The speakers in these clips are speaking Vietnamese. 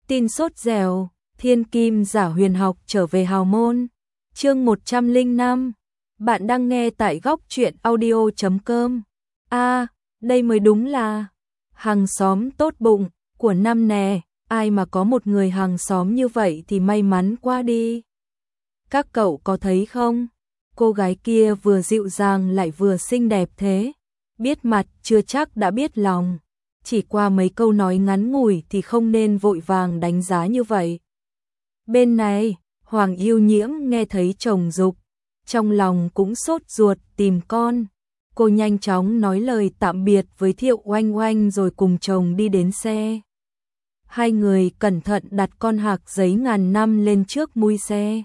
Tin sốt dẻo, thiên kim giả huyền học trở về hào môn. Chương 105. Bạn đang nghe tại góc truyện audio.com. Đây mới đúng là hàng xóm tốt bụng của năm nè, ai mà có một người hàng xóm như vậy thì may mắn quá đi. Các cậu có thấy không? Cô gái kia vừa dịu dàng lại vừa xinh đẹp thế. Biết mặt chưa chắc đã biết lòng. Chỉ qua mấy câu nói ngắn ngủi thì không nên vội vàng đánh giá như vậy. Bên này, Hoàng Yêu Nhiễm nghe thấy chồng giục, trong lòng cũng sốt ruột tìm con. Cô nhanh chóng nói lời tạm biệt với Thiệu Oanh Oanh rồi cùng chồng đi đến xe. Hai người cẩn thận đặt con Hạc giấy ngàn năm lên trước mui xe.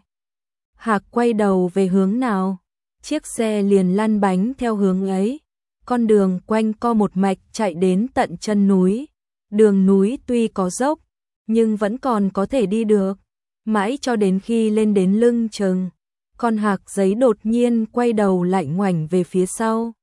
Hạc quay đầu về hướng nào, chiếc xe liền lăn bánh theo hướng ấy. Con đường quanh co một mạch chạy đến tận chân núi. Đường núi tuy có dốc, nhưng vẫn còn có thể đi được. Mãi cho đến khi lên đến lưng chừng, con Hạc giấy đột nhiên quay đầu lại ngoảnh về phía sau.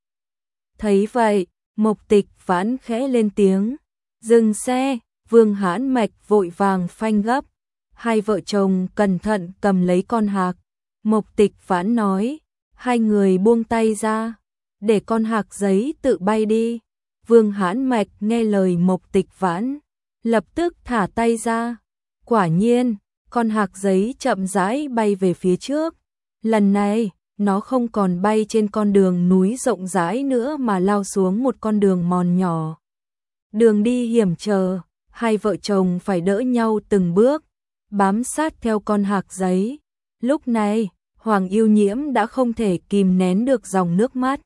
Thấy vậy, Mộc Tịch Vãn khẽ lên tiếng, dừng xe. Vương Hãn Mạch vội vàng phanh gấp. Hai vợ chồng cẩn thận cầm lấy con Hạc. Mộc Tịch Vãn nói, hai người buông tay ra, để con Hạc giấy tự bay đi. Vương Hãn Mạch nghe lời Mộc Tịch Vãn, lập tức thả tay ra. Quả nhiên, con Hạc giấy chậm rãi bay về phía trước. Lần này, nó không còn bay trên con đường núi rộng rãi nữa mà lao xuống một con đường mòn nhỏ. Đường đi hiểm trở, hai vợ chồng phải đỡ nhau từng bước, bám sát theo con Hạc giấy. Lúc này, Hoàng Yêu Nhiễm đã không thể kìm nén được dòng nước mắt.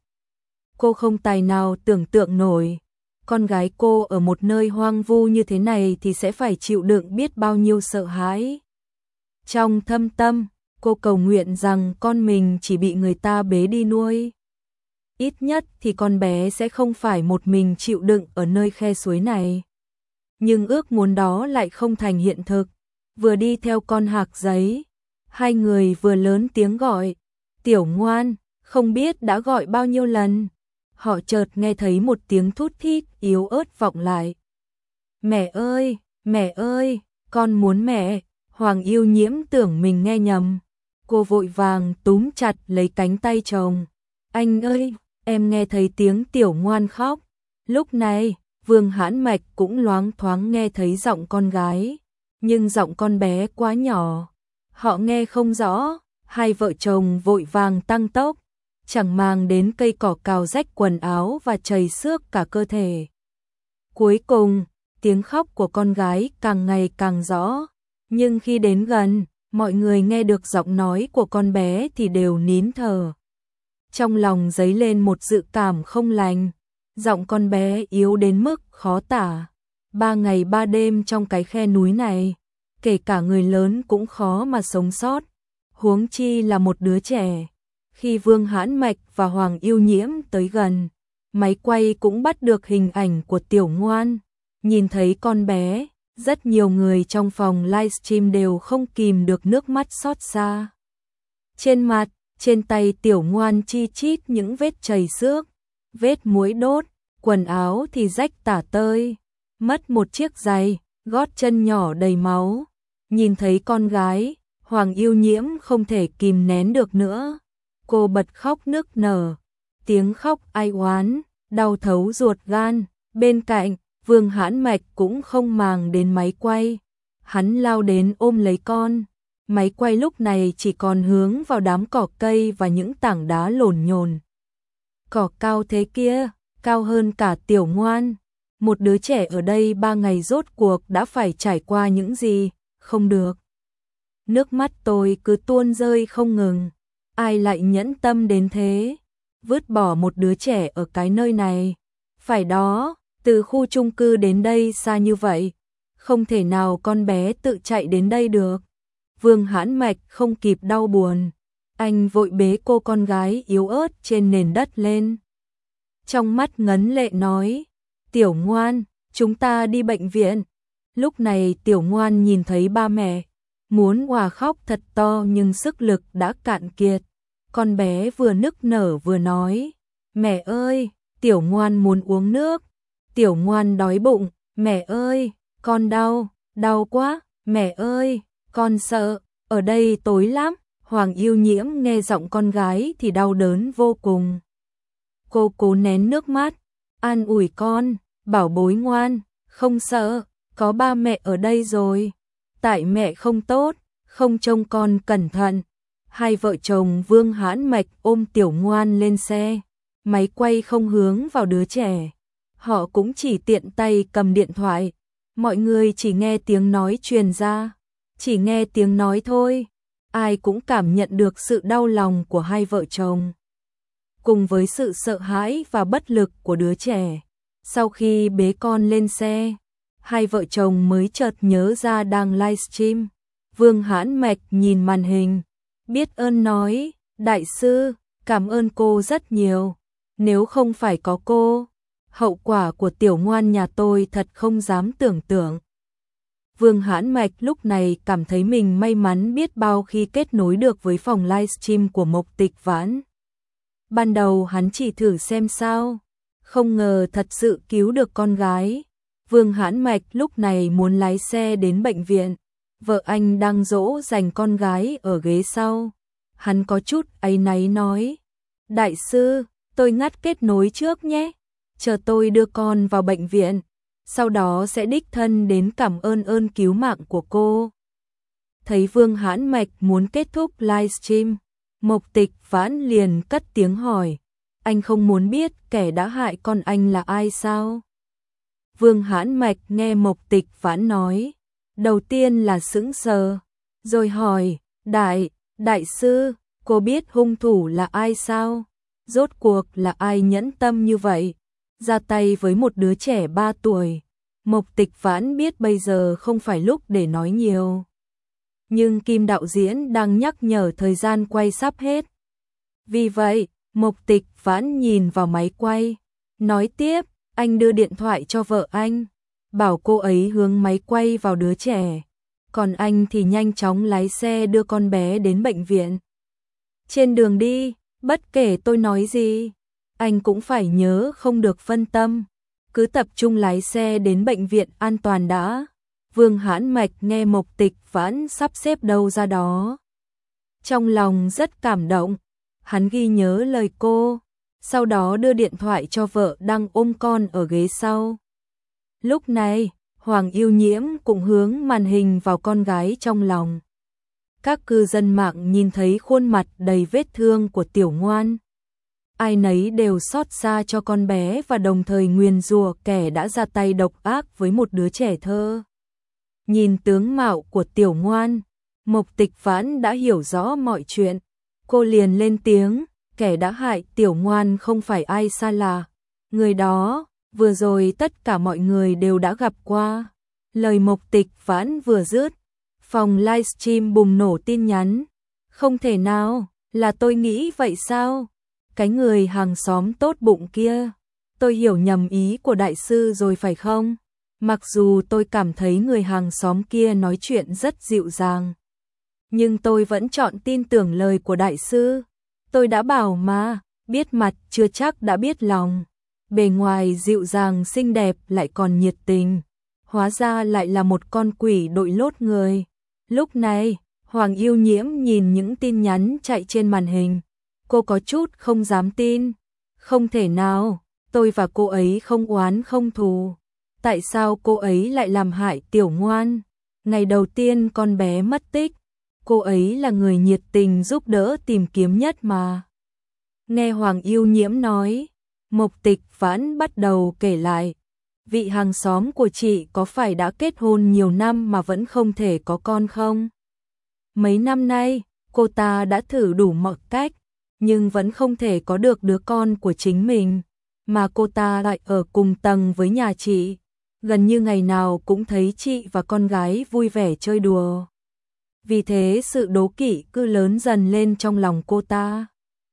Cô không tài nào tưởng tượng nổi, con gái cô ở một nơi hoang vu như thế này thì sẽ phải chịu đựng biết bao nhiêu sợ hãi. Trong thâm tâm, cô cầu nguyện rằng con mình chỉ bị người ta bế đi nuôi. Ít nhất thì con bé sẽ không phải một mình chịu đựng ở nơi khe suối này. Nhưng ước muốn đó lại không thành hiện thực. Vừa đi theo con Hạc giấy, hai người vừa lớn tiếng gọi, Tiểu Ngoan, không biết đã gọi bao nhiêu lần. Họ chợt nghe thấy một tiếng thút thít yếu ớt vọng lại. Mẹ ơi, con muốn mẹ. Hoàng Yêu Nhiễm tưởng mình nghe nhầm. Cô vội vàng túm chặt lấy cánh tay chồng. Anh ơi, em nghe thấy tiếng Tiểu Ngoan khóc. Lúc này, Vương Hãn Mạch cũng loáng thoáng nghe thấy giọng con gái. Nhưng giọng con bé quá nhỏ, họ nghe không rõ. Hai vợ chồng vội vàng tăng tốc, chẳng màng đến cây cỏ cào rách quần áo và chảy xước cả cơ thể. Cuối cùng, tiếng khóc của con gái càng ngày càng rõ. Nhưng khi đến gần, mọi người nghe được giọng nói của con bé thì đều nín thở. Trong lòng dấy lên một dự cảm không lành. Giọng con bé yếu đến mức khó tả. 3 ngày 3 đêm trong cái khe núi này, kể cả người lớn cũng khó mà sống sót, huống chi là một đứa trẻ. Khi Vương Hãn Mạch và Hoàng Yêu Nhiễm tới gần, máy quay cũng bắt được hình ảnh của Tiểu Ngoan. Nhìn thấy con bé, rất nhiều người trong phòng livestream đều không kìm được nước mắt xót xa. Trên mặt, trên tay Tiểu Ngoan chi chít những vết chảy xước, vết muối đốt, quần áo thì rách tả tơi, mất một chiếc giày, gót chân nhỏ đầy máu. Nhìn thấy con gái, Hoàng Yêu Nhiễm không thể kìm nén được nữa. Cô bật khóc nức nở, tiếng khóc ai oán, đau thấu ruột gan. Bên cạnh, Vương Hãn Mạch cũng không màng đến máy quay. Hắn lao đến ôm lấy con. Máy quay lúc này chỉ còn hướng vào đám cỏ cây và những tảng đá lổn nhổn. Cỏ cao thế kia, cao hơn cả Tiểu Ngoan. Một đứa trẻ ở đây 3 ngày rốt cuộc đã phải trải qua những gì, không được. Nước mắt tôi cứ tuôn rơi không ngừng. Ai lại nhẫn tâm đến thế, vứt bỏ một đứa trẻ ở cái nơi này. Phải đó, từ khu chung cư đến đây xa như vậy, không thể nào con bé tự chạy đến đây được. Vương Hãn Mạch không kịp đau buồn, anh vội bế cô con gái yếu ớt trên nền đất lên. Trong mắt ngấn lệ nói, Tiểu Ngoan, chúng ta đi bệnh viện. Lúc này Tiểu Ngoan nhìn thấy ba mẹ, muốn òa khóc thật to nhưng sức lực đã cạn kiệt. Con bé vừa nức nở vừa nói, mẹ ơi, Tiểu Ngoan muốn uống nước. Tiểu Ngoan đói bụng, mẹ ơi, con đau. Đau quá, mẹ ơi, con sợ, ở đây tối lắm. Hoàng Yêu Nhiễm nghe giọng con gái thì đau đớn vô cùng. Cô cố nén nước mắt, an ủi con, bảo bối ngoan, không sợ, có ba mẹ ở đây rồi. Tại mẹ không tốt, không trông con cẩn thận. Hai vợ chồng Vương Hãn Mạch ôm Tiểu Ngoan lên xe, máy quay không hướng vào đứa trẻ. Họ cũng chỉ tiện tay cầm điện thoại, mọi người chỉ nghe tiếng nói truyền ra, chỉ nghe tiếng nói thôi. Ai cũng cảm nhận được sự đau lòng của hai vợ chồng, cùng với sự sợ hãi và bất lực của đứa trẻ. Sau khi bế con lên xe, hai vợ chồng mới chợt nhớ ra đang livestream. Vương Hãn Mạch nhìn màn hình, biết ơn nói, đại sư, cảm ơn cô rất nhiều. Nếu không phải có cô, hậu quả của Tiểu Ngoan nhà tôi thật không dám tưởng tượng. Vương Hãn Mạch lúc này cảm thấy mình may mắn biết bao khi kết nối được với phòng livestream của Mộc Tịch Vãn. Ban đầu hắn chỉ thử xem sao, không ngờ thật sự cứu được con gái. Vương Hãn Mạch lúc này muốn lái xe đến bệnh viện, vợ anh đang dỗ dành con gái ở ghế sau. Hắn có chút áy náy nói, đại sư, tôi ngắt kết nối trước nhé, chờ tôi đưa con vào bệnh viện, sau đó sẽ đích thân đến cảm ơn cứu mạng của cô. Thấy Vương Hãn Mạch muốn kết thúc livestream, Mộc Tịch Vãn liền cất tiếng hỏi, anh không muốn biết kẻ đã hại con anh là ai sao? Vương Hãn Mạch nghe Mộc Tịch Vãn nói, đầu tiên là sững sờ, rồi hỏi, đại sư, cô biết hung thủ là ai sao? Rốt cuộc là ai nhẫn tâm như vậy, ra tay với một đứa trẻ 3 tuổi. Mộc Tịch Vãn biết bây giờ không phải lúc để nói nhiều, nhưng Kim đạo diễn đang nhắc nhở thời gian quay sắp hết. Vì vậy, Mộc Tịch Vãn nhìn vào máy quay, nói tiếp, anh đưa điện thoại cho vợ anh, bảo cô ấy hướng máy quay vào đứa trẻ, còn anh thì nhanh chóng lái xe đưa con bé đến bệnh viện. Trên đường đi, bất kể tôi nói gì, anh cũng phải nhớ không được phân tâm, cứ tập trung lái xe đến bệnh viện an toàn đã. Vương Hãn Mạch nghe Mộc Tịch Vãn sắp xếp đâu ra đó, trong lòng rất cảm động, hắn ghi nhớ lời cô, sau đó đưa điện thoại cho vợ đang ôm con ở ghế sau. Lúc này, Hoàng Yêu Nhiễm cũng hướng màn hình vào con gái trong lòng. Các cư dân mạng nhìn thấy khuôn mặt đầy vết thương của Tiểu Ngoan, ai nấy đều xót xa cho con bé và đồng thời nguyền rủa kẻ đã ra tay độc ác với một đứa trẻ thơ. Nhìn tướng mạo của Tiểu Ngoan, Mộc Tịch Vãn đã hiểu rõ mọi chuyện. Cô liền lên tiếng, kẻ đã hại Tiểu Ngoan không phải ai xa lạ. Người đó, vừa rồi tất cả mọi người đều đã gặp qua. Lời Mộc Tịch Vãn vừa dứt, phòng livestream bùng nổ tin nhắn. Không thể nào, là tôi nghĩ vậy sao? Cái người hàng xóm tốt bụng kia, tôi hiểu nhầm ý của đại sư rồi phải không? Mặc dù tôi cảm thấy người hàng xóm kia nói chuyện rất dịu dàng, nhưng tôi vẫn chọn tin tưởng lời của đại sư. Tôi đã bảo mà, biết mặt chưa chắc đã biết lòng. Bề ngoài dịu dàng xinh đẹp lại còn nhiệt tình, hóa ra lại là một con quỷ đội lốt người. Lúc này, Hoàng Yêu Nhiễm nhìn những tin nhắn chạy trên màn hình, cô có chút không dám tin. Không thể nào, tôi và cô ấy không oán không thù. Tại sao cô ấy lại làm hại Tiểu Ngoan? Ngày đầu tiên con bé mất tích, cô ấy là người nhiệt tình giúp đỡ tìm kiếm nhất mà. Nghe Hoàng Yêu Nhiễm nói, Mộc Tịch Vãn bắt đầu kể lại. Vị hàng xóm của chị có phải đã kết hôn nhiều năm mà vẫn không thể có con không? Mấy năm nay, cô ta đã thử đủ mọi cách, nhưng vẫn không thể có được đứa con của chính mình. Mà cô ta lại ở cùng tầng với nhà chị, gần như ngày nào cũng thấy chị và con gái vui vẻ chơi đùa. Vì thế sự đố kỵ cứ lớn dần lên trong lòng cô ta.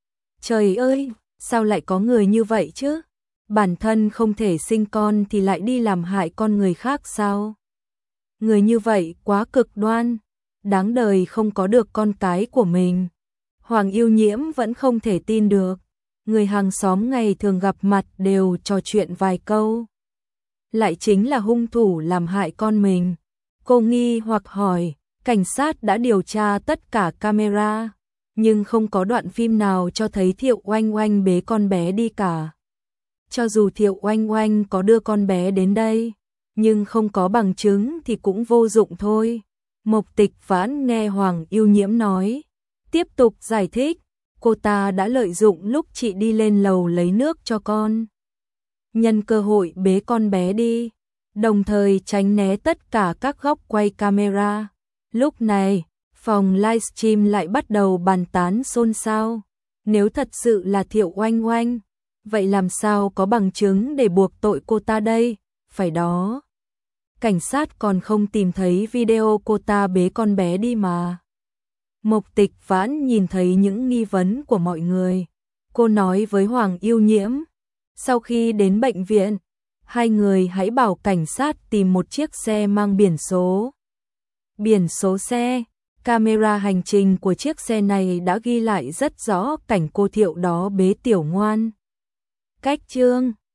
Trời ơi, sao lại có người như vậy chứ? Bản thân không thể sinh con thì lại đi làm hại con người khác sao? Người như vậy quá cực đoan, đáng đời không có được con cái của mình. Hoàng Yêu Nhiễm vẫn không thể tin được. Người hàng xóm ngày thường gặp mặt đều trò chuyện vài câu, lại chính là hung thủ làm hại con mình. Cô nghi hoặc hỏi, cảnh sát đã điều tra tất cả camera, nhưng không có đoạn phim nào cho thấy Thiệu Oanh Oanh bế con bé đi cả. Cho dù Thiệu Oanh Oanh có đưa con bé đến đây, nhưng không có bằng chứng thì cũng vô dụng thôi. Mộc Tịch Vãn nghe Hoàng Yêu Nhiễm nói, tiếp tục giải thích, cô ta đã lợi dụng lúc chị đi lên lầu lấy nước cho con, nhân cơ hội bế con bé đi, đồng thời tránh né tất cả các góc quay camera. Lúc này, phòng livestream lại bắt đầu bàn tán xôn xao. Nếu thật sự là Thiệu Oanh Oanh, vậy làm sao có bằng chứng để buộc tội cô ta đây? Phải đó. Cảnh sát còn không tìm thấy video cô ta bế con bé đi mà. Mộc Tịch Vãn nhìn thấy những nghi vấn của mọi người. Cô nói với Hoàng Yêu Nhiễm, sau khi đến bệnh viện, hai người hãy bảo cảnh sát tìm một chiếc xe mang biển số. Biển số xe, camera hành trình của chiếc xe này đã ghi lại rất rõ cảnh cô Thiệu đó bế Tiểu Ngoan. Cách chương